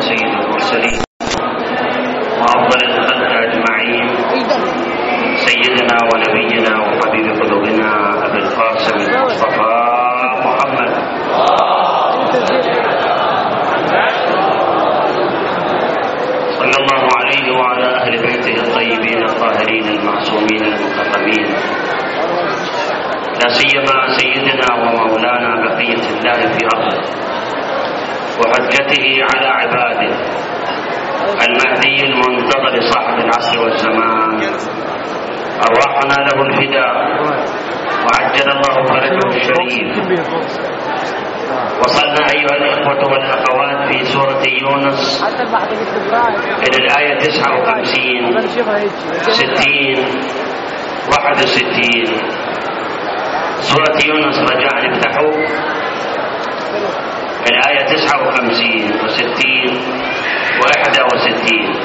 سيد المرسلين وأفضل الخلق أجمعين سيدنا ونبينا وحبيب قلوبنا أبي القاسم المصطفى محمد صلى الله عليه وعلى أهل بيته الطيبين الطاهرين المعصومين المكرمين، لا سيما سيدنا ومولانا بقية الله في أرضه وحجته على عباده المهدي المنتظر صاحب العصر والزمان، أرواحنا له الفداء وعجل الله فرجه الشريف. وصلنا أيها الإخوة والأخوات في سورة يونس إلى الآية 59 60 61. سورة يونس رجاء نفتحوا الآية 59 و60 و61.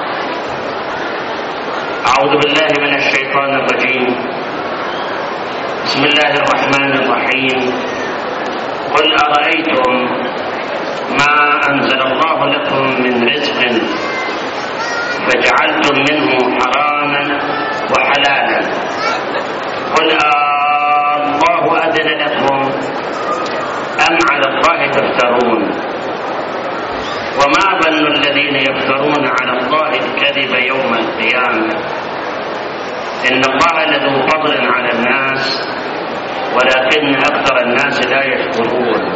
أعوذ بالله من الشيطان الرجيم. بسم الله الرحمن الرحيم. قل أرأيتم ما أنزل الله لكم من رزق فجعلتم منه حراما وحلالا قل الله أذن لكم أم على الله تفترون وما ظن الذين يفترون على الله الكذب يوم القيامة إن الله لذو فضل على الناس ولكن أكثر الناس لا يشكرون.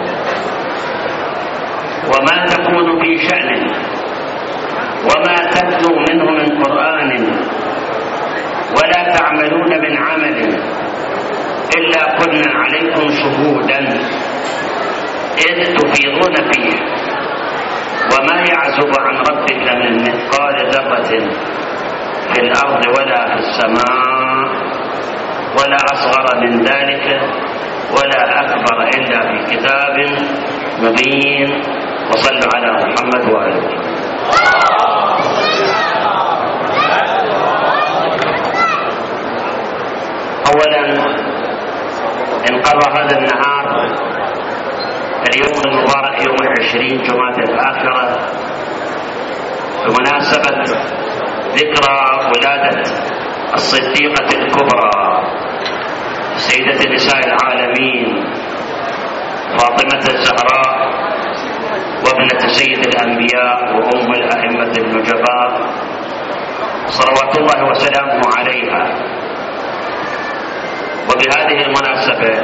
وما تكون في شأن وما تتلو منه من قرآن ولا تعملون من عمل إلا كنا عليكم شهودا إذ تفيضون فيه وما يعزب عن ربك من مثقال ذرة في الأرض ولا في السماء ولا أصغر من ذلك ولا أكبر إلا في كتاب مبين. وصلوا على محمد وآله. أولا انقضى هذا النهار اليوم المبارك يوم 20 جمادى الآخرة بمناسبة ذكرى ولادة الصديقة الكبرى سيدة نساء العالمين فاطمة الزهراء وابنة سيد الأنبياء وأم الأئمة النجباء صلوات الله وسلامه عليها. وبهذه المناسبة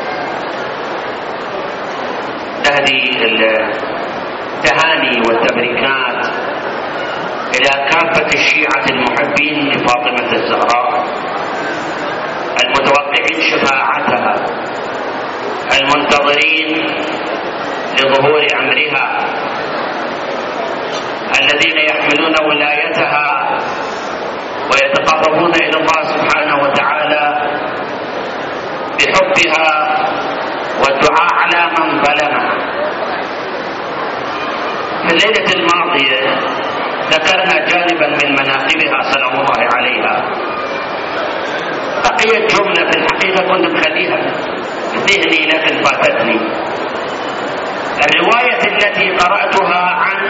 تهدي التهاني والتبريكات إلى كافة الشيعة المحبين لفاطمة الزهراء المتوقعين شفاعتها المنتظرين لظهور أمرها الذين يحملون ولايتها ويتقربون إلى الله سبحانه وتعالى بحبها والدعاء على من ظلمها. في الليلة الماضية ذكرنا جانبا من مناقبها سلام الله عليها، بقيت جملة في الحقيقة كنت مخليها ذهني لكن فاتتني. الرواية التي قرأتها عن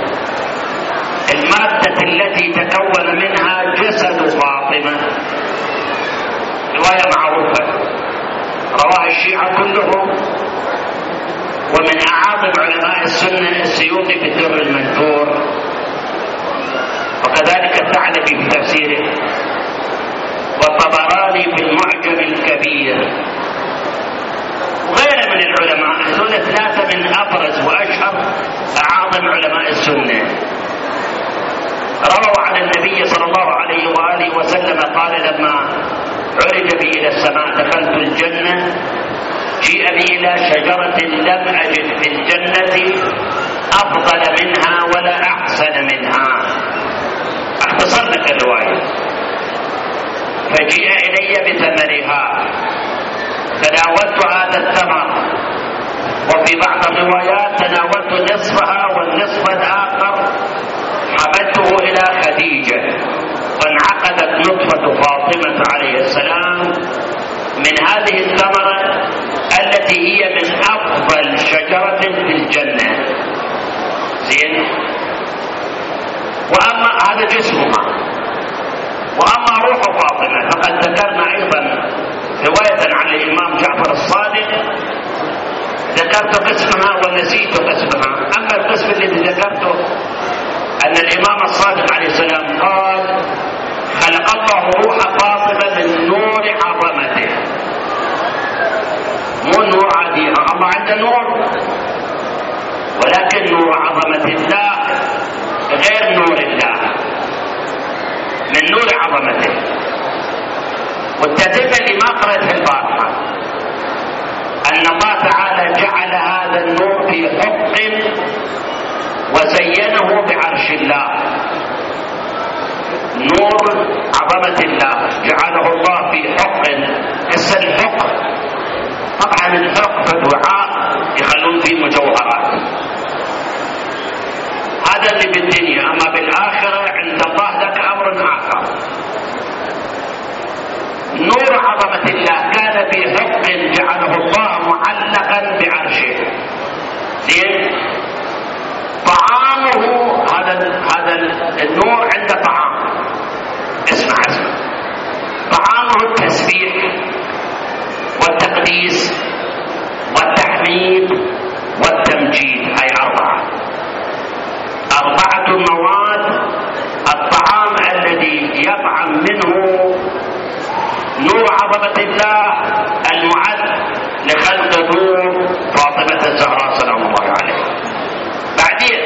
المادة التي تكون منها جسد فاطمة رواية معروفة رواها الشيعة كلهم، ومن أعاظم علماء السنة السيوطي في الدر المنثور وكذلك الثعلبي في تفسيره والطبراني في المعجم الكبير وغيره من العلماء. هذول ثلاثة من أبرز وأشهر أعاظم علماء السنة رووا عن النبي صلى الله عليه وآله وسلم قال لما عرج بي إلى السماء دخلت الجنة جيء بي إلى شجرة لم أجد في الجنة أفضل منها ولا أحسن منها. اختصر لك الرواية. فجيء إلي بثمرها تناولت هذا الثمر، وفي بعض الروايات تناولت نصفها والنصف الآخر حملته إلى خديجة، وانعقدت نطفة فاطمة عليه السلام من هذه الثمرة التي هي من أفضل شجرة في الجنة. زين، وأما هذا جسمها. وأما روح فاطمة فقد ذكرنا أيضا رواية عن الإمام جعفر الصادق، ذكرت قسمها ونسيت قسمها. أما القسم الذي ذكرته أن الإمام الصادق عليه السلام قال: خلق الله روح فاطمة من نور عظمته. مو نور عادي، الله عنده نور، ولكن نور عظمة الله غير نور الله، من نور عظمته. والتتبع اللي ما قرأت في البارحة أن الله تعالى جعل هذا النور في حق وزينه بعرش الله. نور عظمة الله جعله الله في حق. هسه الحق طبعا الحق في الوعاء يخلون فيه مجوهرات، هذا اللي بالدنيا. أما بالآخرة عند الله ذاك أمر آخر. نور عظمة الله كان في حق جعله الله معلقا بعرشه. طعامه هذا النور عنده طعام، اسمع طعامه التسبيح والتقديس والتحميد والتمجيد. هاي أربعة مواد. الطعام الذي يطعم منه نور عظمة الله المعد لخلق نور فاطمة الزهراء سلام الله عليها. بعدين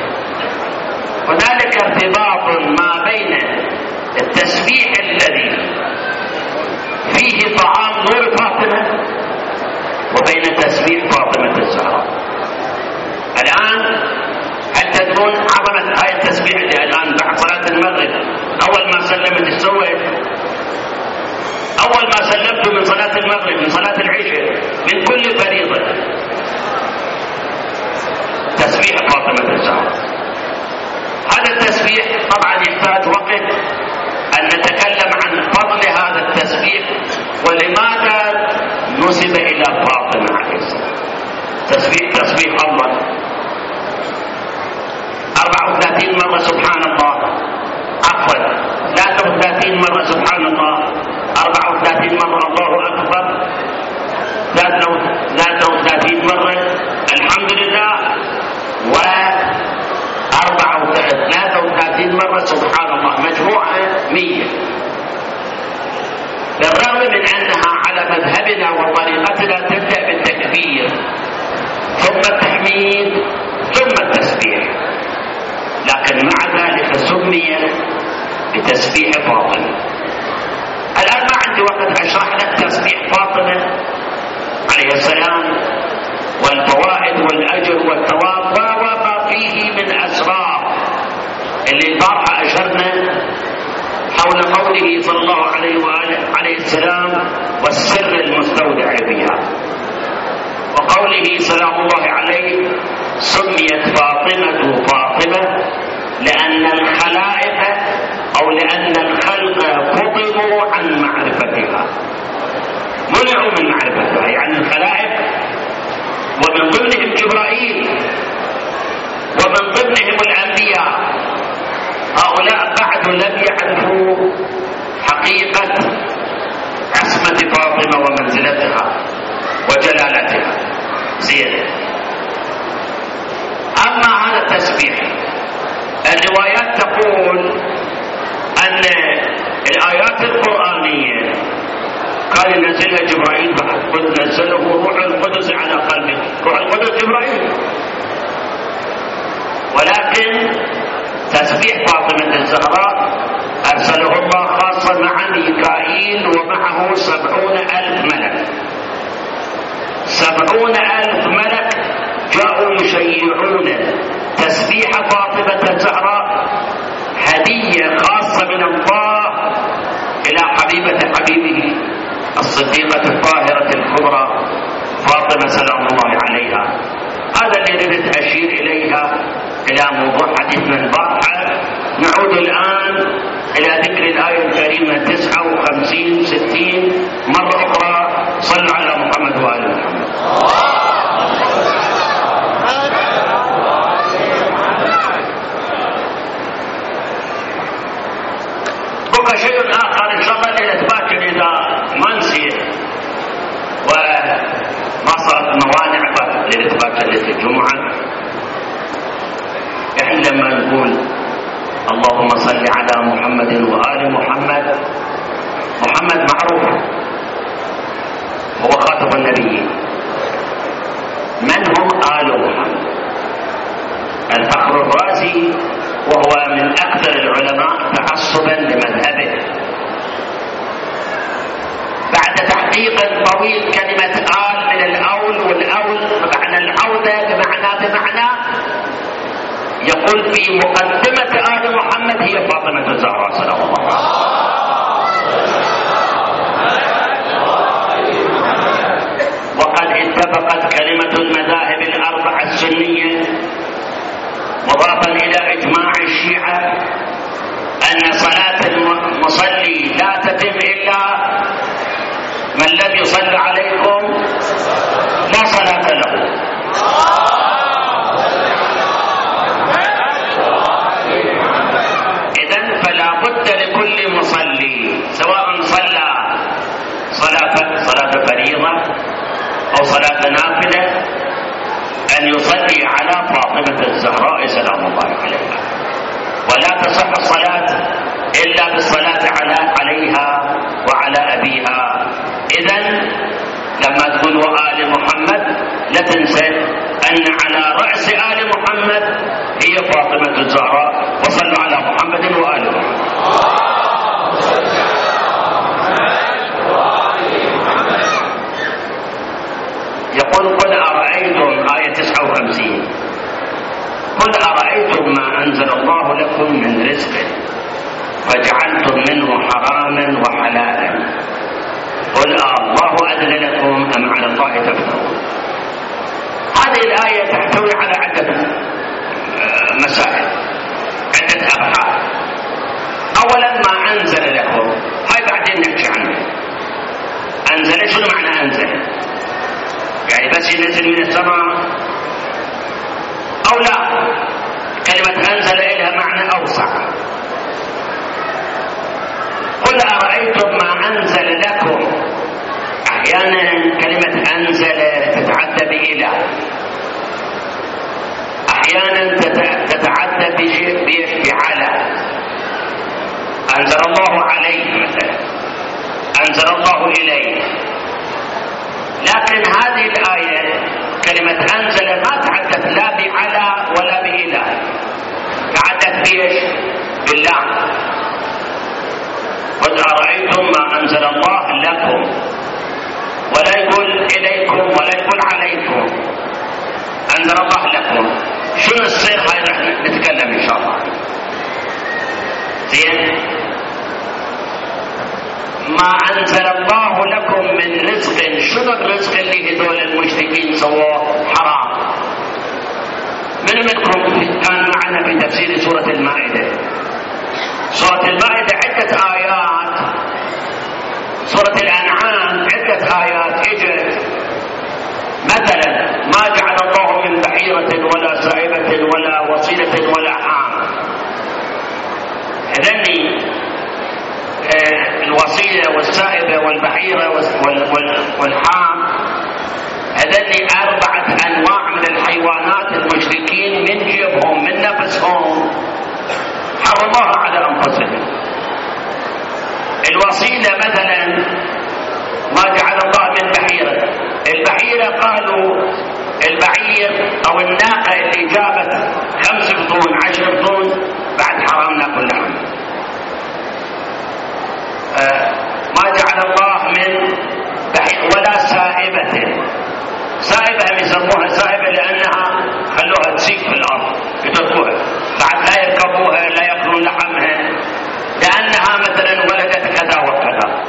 هنالك ارتباط ما بين التسبيح الذي فيه طعام نور فاطمة وبين تسبيح فاطمة الزهراء. الآن هل تدرون عظمة هاي التسبيح اللي الآن بعد صلاة المغرب أول ما سلمت السويد، أول ما سلمت من صلاة المغرب من صلاة العشاء من كل فريضة تسبيح فاطمة الزهراء. هذا التسبيح طبعا يحتاج وقت أن نتكلم عن فضل هذا التسبيح ولماذا نسب إلى فاطمة عليه السلام. تسبيح الله 34 مرة سبحان الله، عفوا 33 مرة سبحان الله، 34 مرة الله أكبر، 33 مرة الحمد لله، و 33 مرة سبحان الله، مجموعة 100. بالرغم من أنها على مذهبنا وطريقتنا تبدأ بالتكبير ثم التحميد ثم التسبيح، لكن مع ذلك سمي بتسبيح فاطمة. الآن ما عندي وقت أشرح لك تسبيح فاطمة عليه السلام والفوائد والأجر والثواب وما فيه من أسرار اللي البارحة أشرنا حول قوله صلى الله عليه وآله عليه السلام والسر المستودع فيها، وقوله سلام الله عليه سميت فاطمة فاطمة لأن الخلائق أو لأن الخلق فطروا عن معرفتها، منعوا من معرفتها، يعني الخلائق ومن ضمنهم جبرائيل ومن ضمنهم الأنبياء، هؤلاء بعد لم يعرفوا حقيقة عصمة فاطمة ومنزلتها وجلالتها. زين. أما هذا التسبيح الروايات تقول أن الآيات القرآنية قال نزلها جبرائيل قد نزله روح القدس على قلبه، روح القدس جبرائيل، ولكن تسبيح فاطمة الزهراء أرسله الله خاصة مع ميكائيل ومعه 70,000 ملك. 70,000 ملك جاءوا يشيعون تسبيح فاطمة الزهراء هدية خاصة من الله إلى حبيبة حبيبه الصديقة الطاهرة الكبرى فاطمة سلام الله عليها. هذا الذي ردت أشير إليها إلى موضوع حديثنا البارحة. نعود الآن إلى ذكر الآية الكريمة 59 60 مرة أخرى. صلوا على محمد وآل محمد. الجمعة. احنا لما نقول اللهم صل على محمد وآل محمد، محمد معروف هو خاتم النبيين. من هم آل محمد؟ الفخر الرازي وهو من أكثر العلماء تعصبا لمذهبه، بعد تحقيق طويل كلمة آل من الأول، والأول بمعنى العودة بمعنى يقول في مقدمة آل محمد هي فاطمة الزهراء سلام الله عليها. وقد اتفقت كلمة المذاهب الأربعة السنية مضافا إلى إجماع الشيعة أن صلاة المصلي لا تتم إلا من لم يصل عليكم لا صلاة له. إذن فلا بد لكل مصلي سواء صلى صلاة فريضة أو صلاة نافلة أن يصلي على فاطمة الزهراء سلام الله عليها، ولا تصح الصلاة إلا بالصلاة عليها وعلى أبيها. إذن لما تقول وآل محمد لا تنسى أن على رأس آل محمد هي فاطمة الزهراء، وصلوا على محمد وآل محمد. يقول قل أرأيتم آية 59 قل أرأيتم ما أنزل الله لكم من رزق فجعلتم منه حراما وحلالا قل الله أذن لكم أم على الله تفترون. هذه الآية تحتوي على عدة مسائل، عدة أبحاث. أولا ما أنزل لكم، هاي بعدين نحكي عنها. أنزل شنو معنى أنزل؟ يعني بس ينزل من السماء أو لا؟ كلمة أنزل إلها معنى أوسع. قل أرأيتم ما أنزل لكم. أحيانا كلمة أنزل تتعدى بإله، أحيانا تتعدى بعلى. أنزل الله عليه مثلا، أنزل الله إليه. لكن هذه الآية كلمة أنزل ما تعدت لا بعلى ولا بإله، تعدت بإيش؟ بالله. قل أرأيتم ما أنزل الله لكم، ولا يقول إليكم ولا يقول عليكم، أنزل الله لكم. شنو الصيغة هاي رح نتكلم إن شاء الله. زين، ما أنزل الله لكم من رزق. شنو الرزق اللي هذول المشركين سووه حرام؟ من منكم كان معنا في تفسير سورة المائدة؟ سورة المائدة عدة آيات، سورة الأنعام عدة آيات اجت مثلا ما جعل الله من بحيرة ولا سائبة ولا وصيلة ولا حام. هذني الوصيلة والسائبة والبحيرة والحام، هذني 4 أنواع من الحيوانات المشركين من جيبهم من نفسهم حرموها على أنفسهم. الوصيلة مثلا ما جعل الله من بحيرة. البحيرة قالوا البعير أو الناقة اللي جابت 5 بطون 10 بطون بعد حرام ناكل لحم. ما جعل الله من بحيرة ولا سائبة. سائبة يسموها سائبة لأنها خلوها تسيق في الأرض يتركوها، بعد لا يركبوها لا يأكلون لحمها، لأنها مثلا ولدت كذا وكذا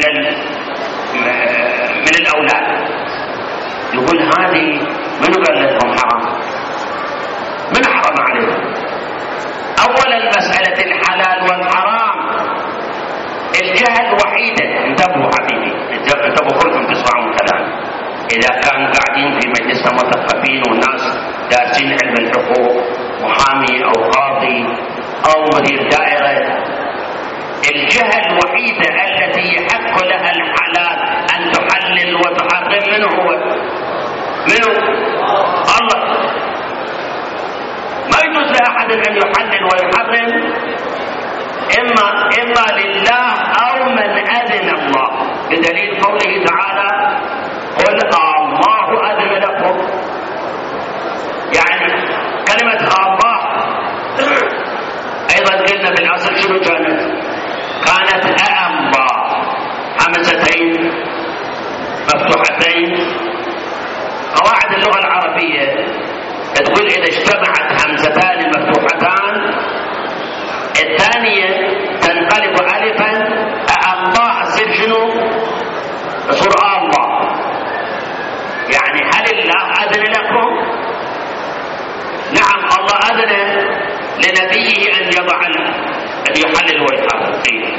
من الأولاد. يقول هذه من قال لكم حرام؟ من حرم عليكم؟ أولا مسألة الحلال والحرام الجهل وحيدا. انتبهوا حبيبي، انتبهوا كلكم تسمعون كلام. إذا كانوا قاعدين في مجلس مثقفين وناس دارسين علم الحقوق، محامي أو قاضي أو مدير دائرة، الجهة الوحيدة التي يحق لها الحلال أن تحلل وتحرم منه هو منه الله. لأحد أن يحلل ويحرم إما لله أو من أذن الله، بدليل قوله تعالى قل الله أذن لكم. يعني كلمة الله أيضا قلنا في الأصل شنو كانت الله همزتين مفتوحتين. قواعد اللغة العربية تقول إذا اجتمعت همزتان مفتوحتان الثانية تنقلب ألفا، الله أصير شنو؟ يصير الله. يعني هل الله أذن لكم؟ نعم، الله أذن لنبيه أن يضع أن يحلل ويحرم.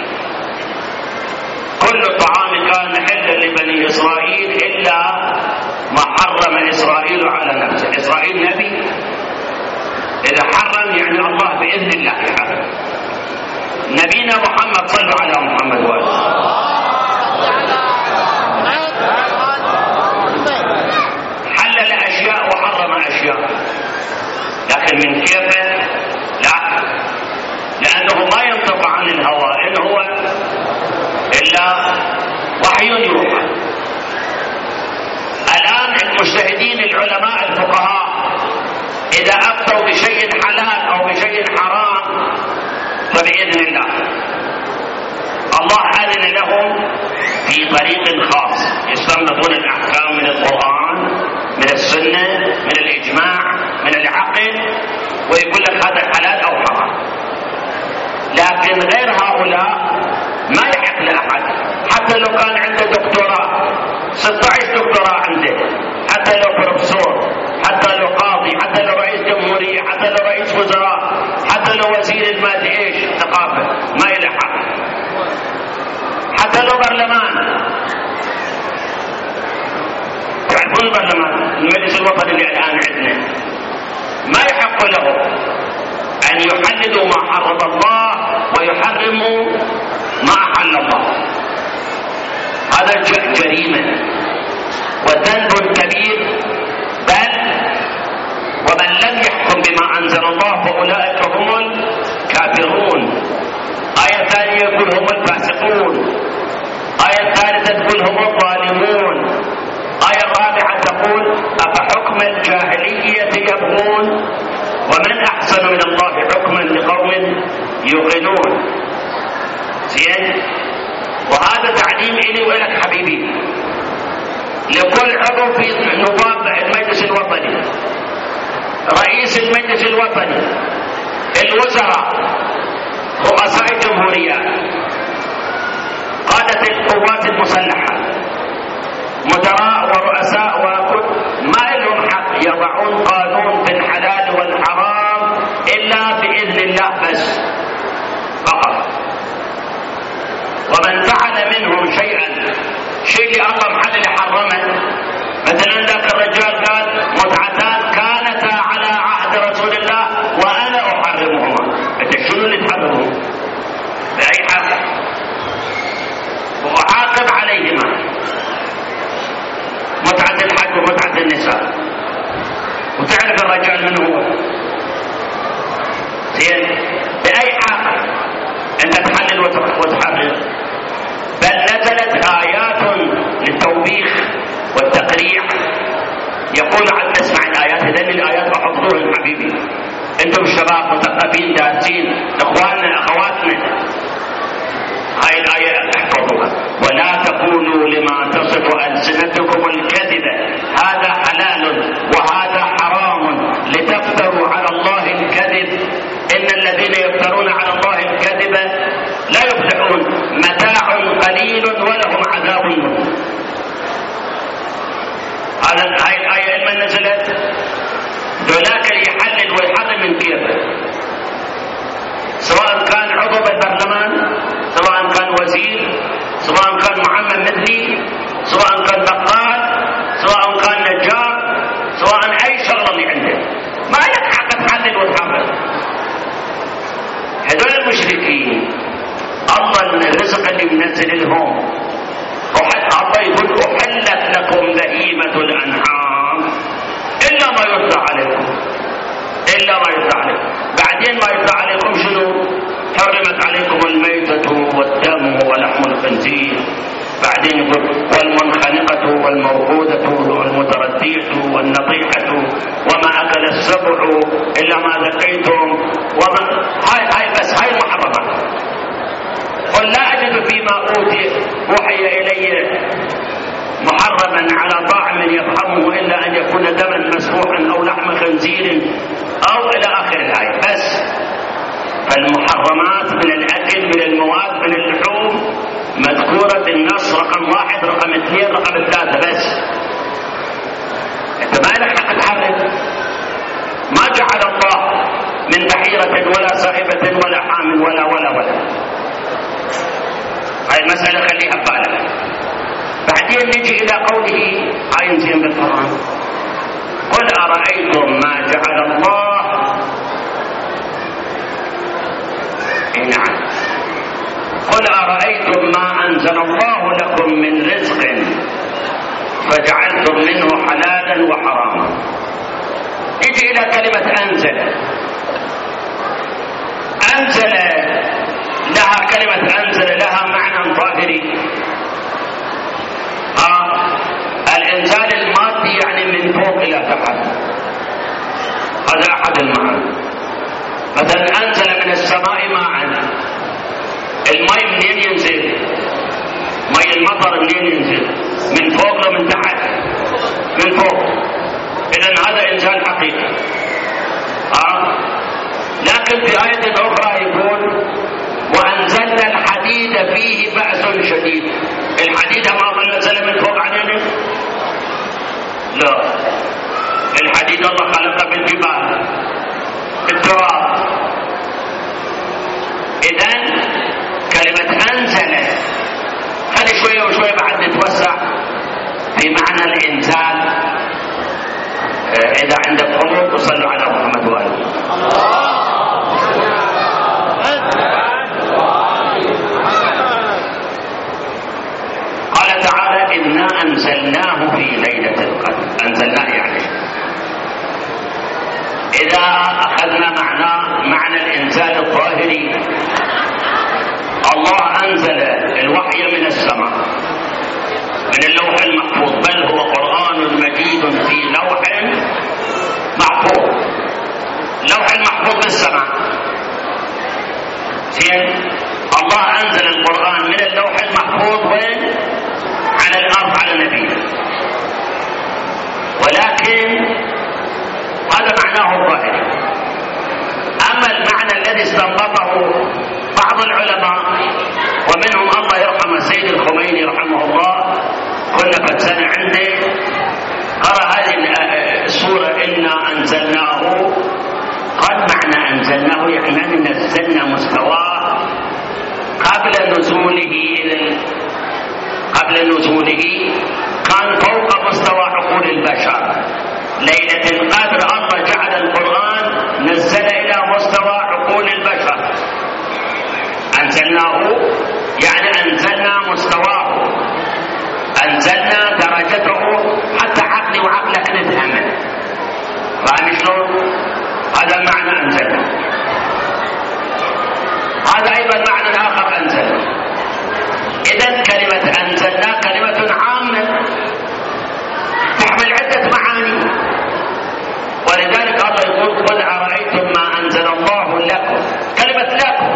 كل طعام كان حلا لبني إسرائيل إلا ما حرم إسرائيل على نفسه. إسرائيل نبي، إذا حرم يعني الله بإذن الله يحرم. نبينا محمد صلى على محمد وآله حلل أشياء وحرم أشياء، لكن من كيفه؟ لا، لأنه ما ينطق عن الهوى، إن هو إلا وحي يوحى. الآن المجتهدين العلماء الفقهاء إذا أفتوا بشيء حلال أو بشيء حرام فبإذن الله. الله أذن لهم في طريق خاص، يستنبطون الأحكام من القرآن، من السنة، من الإجماع، من العقل، ويقول لك هذا حلال أو حرام. لكن غير هؤلاء ما يحق لأحد، حتى لو كان عنده دكتوراه 16 دكتوراه عنده، حتى لو بروفيسور، حتى لو قاضي، حتى لو رئيس جمهورية، حتى لو رئيس وزراء، حتى لو وزير المادة ايش ثقافة، ما يلحق. حتى لو برلمان، تعرفون البرلمان المجلس الوطني اللي الآن عندنا ما يحق له أن يحللوا ما حرم الله ويحرموا ما أحل الله. هذا جريمة وذنب كبير، بل ومن لم يحكم بما أنزل الله فأولئك هم الكافرون. آية ثانية يقول هم الفاسقون، آية ثالثة تقول هم الظالمون، آية رابعة تقول أفحكم الجاهلية يبغون ومن أحسن من الله حكما لقوم يوقنون. زين، وهذا تعليم إلي ولك حبيبي، لكل عضو في نواب المجلس الوطني، رئيس المجلس الوطني، الوزراء، رؤساء الجمهوريات، قادة القوات المسلحة، مدراء ورؤساء ما لهم حق يضعون قانون في الحلال والحرام إلا بإذن الله بس فقط. ومن فعل منهم شيء اللي الله محلل حرمه، مثلا ذاك الرجال قال متعتان كانتا على عهد رسول الله وأنا أحرمهما، أنت شنو اللي تحرمه؟ بأي حق؟ وأعاقب عليهما، متعة الحج ومتعة النساء. وتعرف الرجال من هو؟ زين، بأي حق أنت تحلل وتحرم؟ بل نزلت آيات للتوبيخ والتقريع. يقول عن اسمع الآيات، هذين الآيات بحفظوهم حبيبي، أنتم الشباب مثقفين دارسين، إخواننا أخواتنا، هاي الآية احفظوها. ولا تقولوا لما تصف ألسنتكم الكذب هذا حلال وهذا حرام لتفتروا على الله الكذب إن الذين يفترون على الله الكذب لا يفلحون، متاع قليل ولهم عذاب مهين. هاي الآية لما نزلت ذولاك اللي يحلل ويحرم من كيفه، سواء كان عضو بالبرلمان، سواء كان وزير، سواء كان معمم مثلي، سواء كان بقال، سواء كان نجار، سواء أي شغلة اللي عنده، ما لك حق تحلل وتحرم. هذول المشركين الله من الرزق اللي منزل لهم، الله يقول أحلت لكم بهيمة الأنعام إلا ما يتلى عليكم، إلا ما يتلى عليكم. بعدين ما يطلع عليكم شنو؟ حرمت عليكم الميتة والدم ولحم الخنزير. بعدين يقول والمنخنقة والموقوذة والمتردية والنطيحة وما أكل السبع إلا ما ذكيتم هاي بس هاي المحرمات. قل لا أجد فيما أوحي إلي محرما على طاعم يطعمه إلا أن يكون دما مسفوحا أو لحم خنزير أو إلى آخر الآية. بس المحرمات من الأكل من المواد من اللحوم مذكورة بالنص رقم 1 رقم 2 رقم 3 بس. انت ما لك حق تحرم. ما جعل الله من بحيرة ولا صائبة ولا حام ولا هاي المسألة خليها ببالك. بعدين نجي إلى قوله آية زين بالقرآن قل أرأيتم ما جعل الله. نعم قل أرأيتم ما أنزل الله لكم من رزق فجعلتم منه حلالا وحراما. نجي إلى كلمة أنزل. أنزل لها كلمة أنزل لها معنى ظاهري. الإنزال المادي يعني من فوق إلى تحت. هذا أحد المعاني. مثلا أنزل من السماء ماء. الماء منين ينزل؟ ماء المطر منين ينزل؟ من فوق ومن تحت؟ من فوق. إذن هذا إنزال حقيقي. لكن في آية أخرى يقول وأنزلنا الحديد فيه بأس شديد. الحديد ما نزل من فوق علينا؟ لا، الحديد الله خلقه بالجبال بالتراب. إذن كلمة أنزل خلي شوية وشوية بعد نتوسع في معنى الإنزال. إذا عندك قلوب وصلوا على محمد وآله. قال تعالى إنا أنزلناه في ليلة القدر. أنزلناه يعني إذا أخذنا معنى الإنزال الظاهري الله أنزل الوحي من السماء من اللوح المحفوظ بل هو قرآن مجيد في لوح محفوظ. اللوح المحفوظ بالسماء. الله أنزل القرآن من اللوح المحفوظ وين؟ على الأرض على النبي. ولكن هذا معناه الظاهري. أما المعنى الذي استنبطه بعض العلماء ومنهم الله يرحم السيد الخميني رحمه الله كنا قد سنة عنده قرأ هذه السورة إنا أنزلناه. قال معنى أنزلناه يعني نزلنا مستواه قبل نزوله كان فوق مستوى عقول البشر. ليلة القدر الله جعل القرآن نزل إلى مستوى عقول البشر. أنزلناه يعني أنزلنا مستواه، أنزلنا درجته حتى عقلي وعقلك نفهمه. فاهم شلون؟ هذا معنى أنزلنا. هذا أيضا معنى آخر أنزل. إذن كلمة أنزلنا كلمة عامة تحمل عدة معاني. ولذلك الله يقول قل أرأيتم ما أنزل الله لكم. كلمة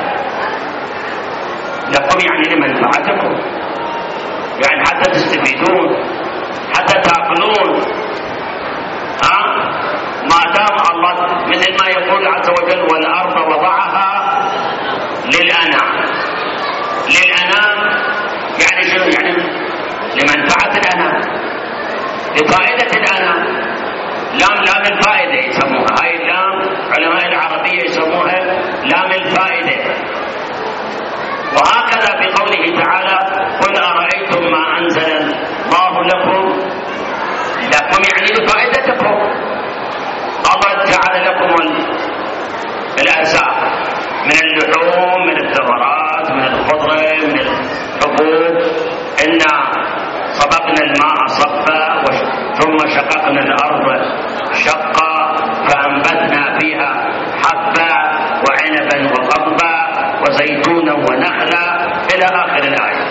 لكم يعني لمنفعتكم، يعني حتى تستفيدون حتى تأكلون. ما دام الله مثل ما يقول عز وجل والأرض وضعها للأنام. يعني شنو؟ يعني لمنفعة الأنام، لفائدة الأنام. لام الفائدة يسموها. هاي اللام علماء العربية يسموها لام الفائدة. وهكذا في قوله تعالى قل أرأيتم ما أنزل الله لكم يعني لفائدتكم. الله جعل لكم الأرزاق من اللحوم من الثمرات من الخضر من الحبوب. إنا صببنا الماء صبا ثم شققنا الأرض شقا فأنبتنا فيها حبا وزيتونا ونخلا إلى آخر الآية.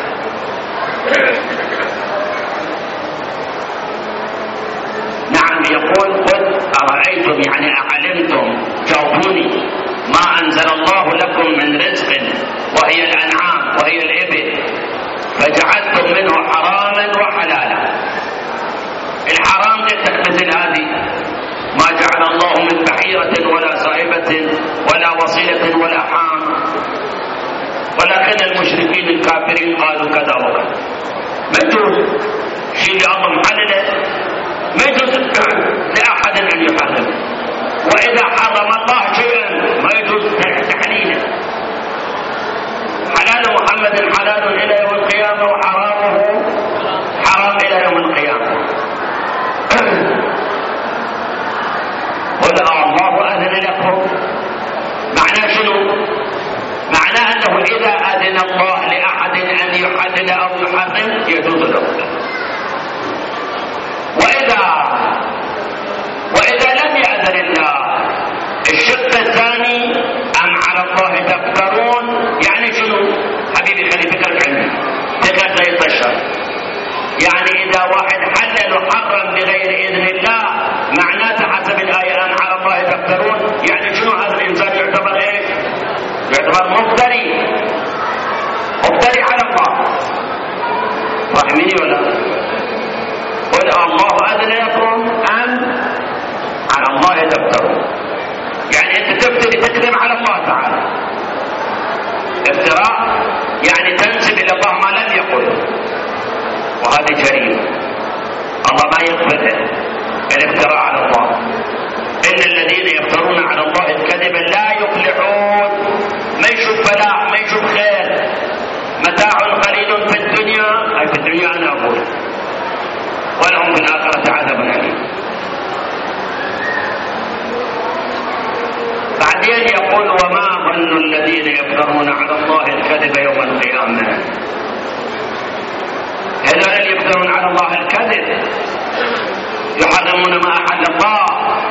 نعم، يقول قل أرأيتم يعني أعلمتم، جاوبوني، ما أنزل الله لكم من رزق وهي الأنعام وهي الإبل فجعلتم منه حراما وحلالا. الحرام مثل هذه ما جعل الله من بحيرة ولا صائبة ولا وصيلة ولا حام، ولكن المشركين الكافرين قالوا كذا وكذا. ما يجوز شيء الله محلله، ما يجوز لأحد أن يحرم، وإذا حرم الله شيئا ما يجوز تحليله. حلال محمد حلال إلى يوم القيامة وحرامه حرام إلى يوم القيامة. قل الله أذن لكم، معناه شنو؟ معناه أنه إذا أذن الله لأحد أن يحلل أو يحرم يجوز له، وإذا لم يأذن الله. الشق الثاني أم على الله تفترون، يعني شنو؟ حبيبي خلي فكرك عندي، فكرك لا يتبشر. يعني إذا واحد حلل وحرم بغير إذن الله معناته حسب الآية أم على الله تفترون، يعني شنو؟ هذا الإنسان يعتبر إيش؟ يعتبر مفتري على الله. فاهميني ولا؟ قل الله أذن لكم أم على الله تفترون، يعني أنت تفتري تكذب على الله تعالى. افتراء يعني تنسب إلى الله ما لم يقل، وهذه جريمة الله ما يقبل الافتراء على الله. إن الذين يفترون على الله الكذب لا يفلحون، ما يشوف فلاح، ما يشوف خير. متاع قليل في الدنيا، أي في الدنيا أنا أقول، ولهم في الآخرة عذاب أليم. بعدين يقول وما ظن الذين يفترون على الله الكذب يوم القيامة. هذول اللي يفترون على الله الكذب يحرمون ما أحل الله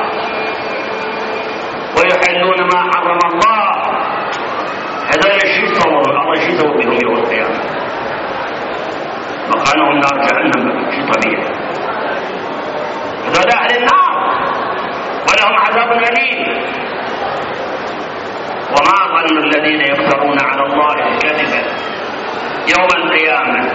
ويحلون ما حرم الله. هذول شيء يتصورون الله شيء يسوي بهم يوم القيامة، مكانهم نار جهنم، شيء طبيعي. هذول أهل النار ولهم عذاب أليم. وما ظن الذين يفترون على الله الكذب يوم القيامة.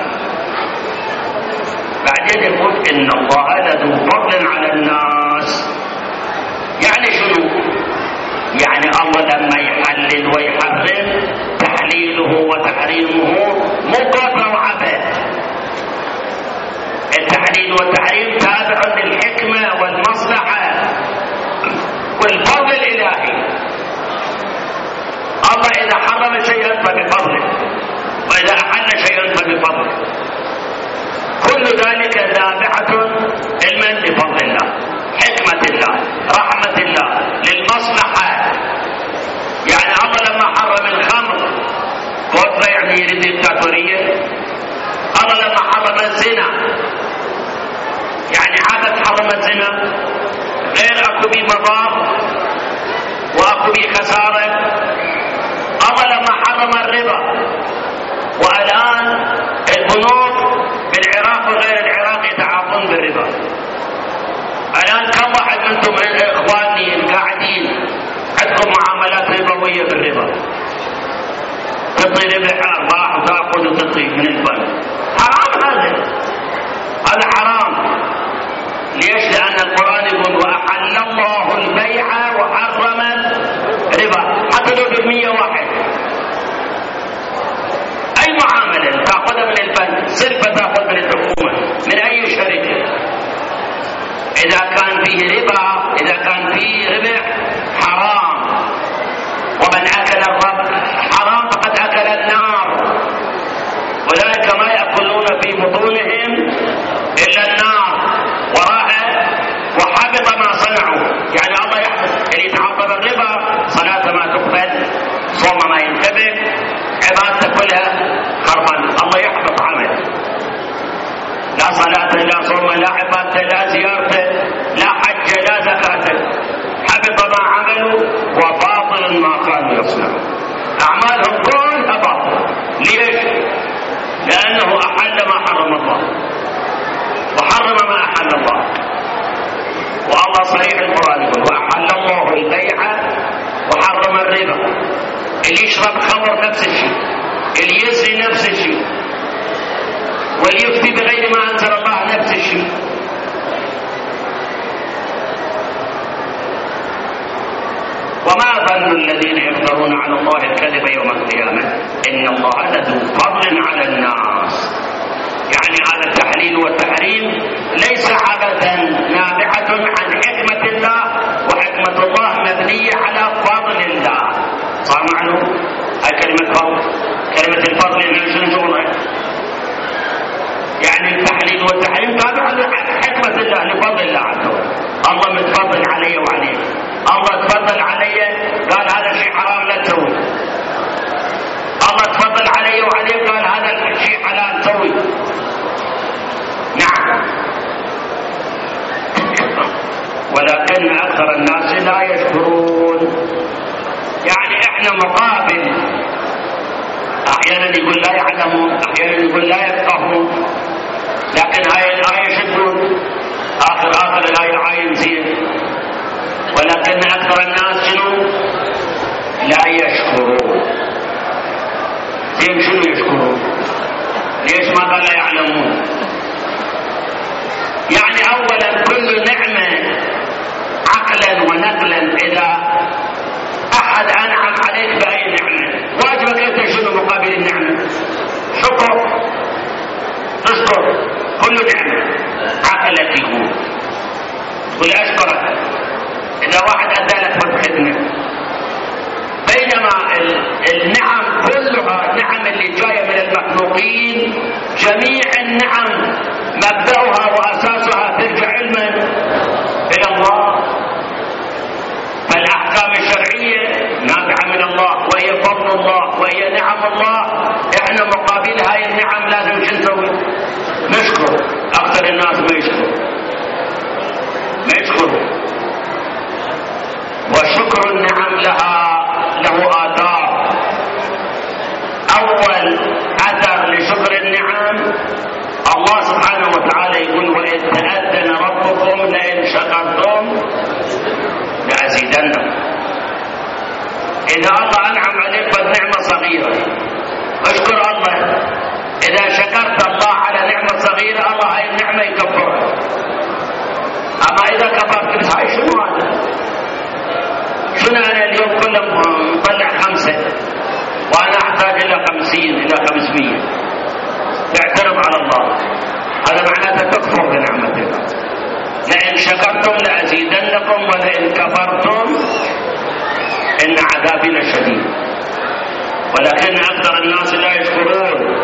بعدين يقول إن الله لذو فضل على الناس. يعني شنو؟ يعني الله لما يحلل ويحرم تحليله وتحريمه مو كفر وعبث. التحليل والتحريم تابع للحكمة والمصلحة والفضل الإلهي. الله إذا حرم شيئا فبفضله، وإذا أحل شيئا فبفضله. كل ذلك تابعة علما بفضل الله، حكمة الله، رحمة الله، للمصلحة. يعني الله لما حرم الخمر توفى يعني يريد الدكتاتورية. الله لما حرم الزنا يعني عادت حرم الزنا غير أكو بي مضار وأكو بي خسارة. الله لما حرم الربا، والآن البنوك بالعراق وغير العراق يتعاطون بالربا. الآن كم واحد منكم إخواني القاعدين عندكم معاملات ربوية بالربا؟ تعطي ربح أرباح وتأخذ وتعطي من البنك. حرام هذا حرام. ليش؟ لأن القرآن يقول وأحل الله البيع وحرم الربا. حتى لو ب100 واحد أي معاملة تأخذها من البنك، سلفة تأخذ من الحكومة، من أي شركة، إذا كان فيه ربا، إذا كان فيه ربح حرام. ومن أكل الربا حرام فقد أكل النار. أولئك ما يأكلون في بطونهم إلا النار وحبط ما صنعوا. يعني الله يحبط اللي يتعاطى بالربا، صلاته ما تقبل، صوم ما ينتبه، عبادته كلها خربان، الله يحبط عمله. لا صلاة لا صوم لا عبادة لا زيارته لا حج لا زكاة، حبط ما عملوا وباطل ما كانوا يصنعون. أعمالهم كل ليش؟ لأنه أحل ما حرم الله وحرم ما أحل الله. والله صريح القرآن يقول وأحل الله البيع وحرم الربا. اللي يشرب خمر نفس الشيء، اللي يزني نفس الشيء، واليفتي بغير ما أنزل الله نفس الشيء. وما ظن الذين يفترون على الله الكذب يوم القيامة إن الله لذو فضل على الناس. يعني هذا التحليل والتحريم ليس عبثا نابعة عن حكمة الله، وحكمة الله مبنية على فضل الله. صار معلوم؟ هاي كلمة فضل، كلمة الفضل إنها شنو شغلها؟ يعني التحليل والتحريم تابع لحكمة الله لفضل الله عز وجل. الله متفضل علي وعليك، الله تفضل علي قال هذا شيء حرام لا تسوي، الله تفضل علي وعليك قال هذا الشيء حلال تسوي. نعم، ولكن أكثر الناس لا يشكرون. يعني احنا مقابل، احيانا يقول لا يعلمون، احيانا يقول لا يفقهون، لكن هاي الآية شكرون آخر الآية عاين زين. ولكن أكثر الناس شنو؟ لا يشكرون. زين شنو يشكرون؟ ليش ما قال لا يعلمون؟ يعني أولا كل نعمة عقلا ونقلا إذا أحد أنعم عليك بأي نعمة واجبك أنت شنو مقابل النعمة؟ شكر، تشكر كل نعمة عقلك يقول قل أشكرك إذا واحد أدى لك خدمة. بينما النعم كلها نعم اللي جاية من المخلوقين، جميع النعم مبدأها وأساسها ترجع علما إلى الله. فالأحكام الشرعية نابعة من الله وهي فضل الله وهي نعم الله. إحنا مقابل هاي النعم لازم شو نسوي؟ نشكر. أكثر الناس ما يشكروا. وشكر النعم له آثار. أول أثر لشكر النعم الله سبحانه وتعالى يقول وإذ تأذن ربكم لئن شكرتم لأزيدنكم. إذا الله أنعم عليك فالنعمة صغيرة اشكر الله. إذا شكرت الله على نعمة صغيرة الله هاي النعمة يكفرها. أما إذا كفرت بس هاي شنو هذا؟ شنو أنا اليوم كله مطلع 5 وأنا أحتاج إلى 50 إلى 500 اعترض على الله، هذا معناته تكفر بنعمة الله. لئن شكرتم لأزيدنكم ولئن كفرتم إن عذابي لشديد. ولكن أكثر الناس لا يشكرون.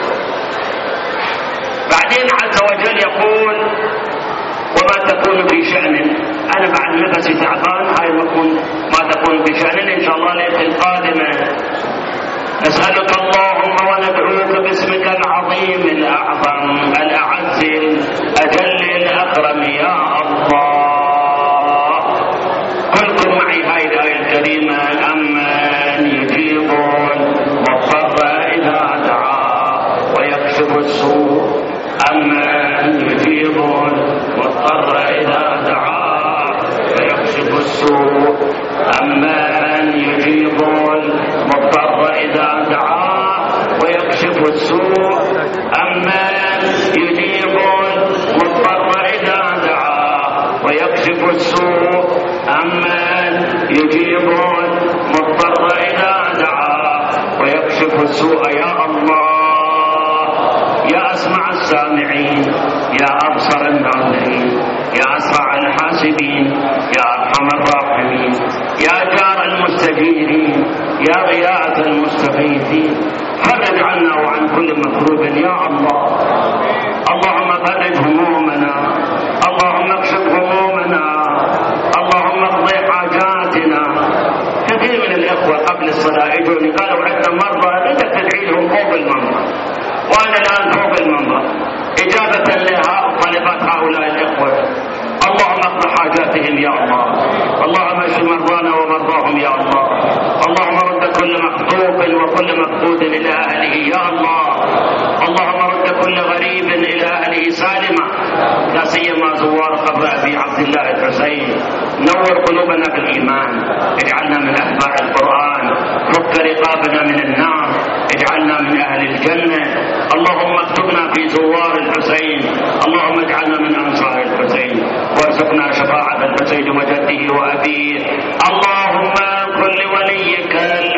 بعدين عز وجل يقول وما تكون في شأن. أنا بعد نفسي تعبان، هاي ما تكون في شأن إن شاء الله ليلة القادمة. نسألك اللهم وندعوك باسمك العظيم الأعظم الأعز الأجل الأكرم يا الله. قلتم معي هاي الآية الكريمة أمن يجيب المضطر إذا دعا ويكشف السوء. أمن يجيب المضطر إذا دعا ويكشف السوء. أمن يجيب المضطر إذا دعا ويكشف السوء. أمن يجيب المضطر إذا دعا ويكشف السوء. أمن يجيب المضطر إذا دعا ويكشف السوء. يا الله يا أسمع السامعين، يا أبصر الناظرين، يا أسرع الحاسبين، يا أرحم الراحمين، يا جار المستجيرين، يا غياث المستغيثين، فرج عنا وعن كل مكروب يا الله. اللهم فرج همومنا، اللهم اكشف همومنا، اللهم اقضي حاجاتنا. كثير من الإخوة قبل الصلاة يجوني قالوا عندنا مرضى بدك تدعي لهم فوق المنبر، وأنا الآن فوق المنبر إجابة لطلبات هؤلاء الإخوة. اللهم اقض حاجاتهم يا الله، اللهم اشف مرضانا ومرضاهم يا الله، اللهم رد كل مخطوب وكل مفقود إلى أهله يا الله. سيما زوار قبر أبي عبد الله الحسين. نور قلوبنا بالإيمان، اجعلنا من أتباع القرآن، فك رقابنا من النار، اجعلنا من أهل الجنة. اللهم اكتبنا في زوار الحسين، اللهم اجعلنا من أنصار الحسين، وارزقنا شفاعة الحسين وجده وأبيه. اللهم كن لوليك